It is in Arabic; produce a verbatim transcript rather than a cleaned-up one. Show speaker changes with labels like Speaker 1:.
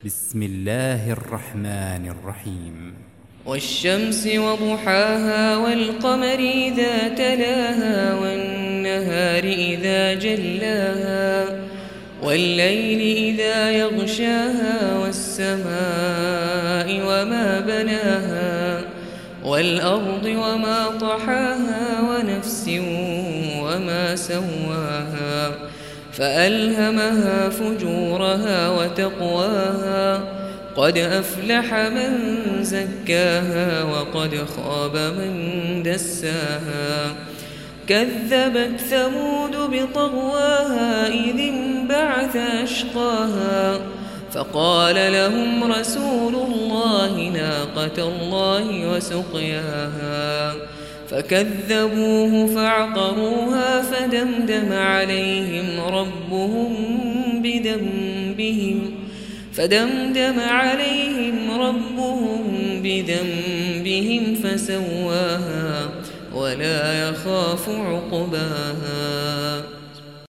Speaker 1: بسم الله الرحمن الرحيم.
Speaker 2: والشمس وضحاها والقمر إذا تلاها والنهار إذا جلاها والليل إذا يغشاها والسماء وما بناها والأرض وما طحاها ونفس وما سواها فألهمها فجورها وتقواها قد أفلح من زكاها وقد خاب من دساها كذبت ثمود بطغواها إذ انبعث أشقاها فقال لهم رسول الله ناقة الله وسقياها فكذبوه فعقروها فدمدم عليهم ربهم بذنبهم فدمدم عليهم ربهم بذنبهم فسواها ولا يخاف عقباها.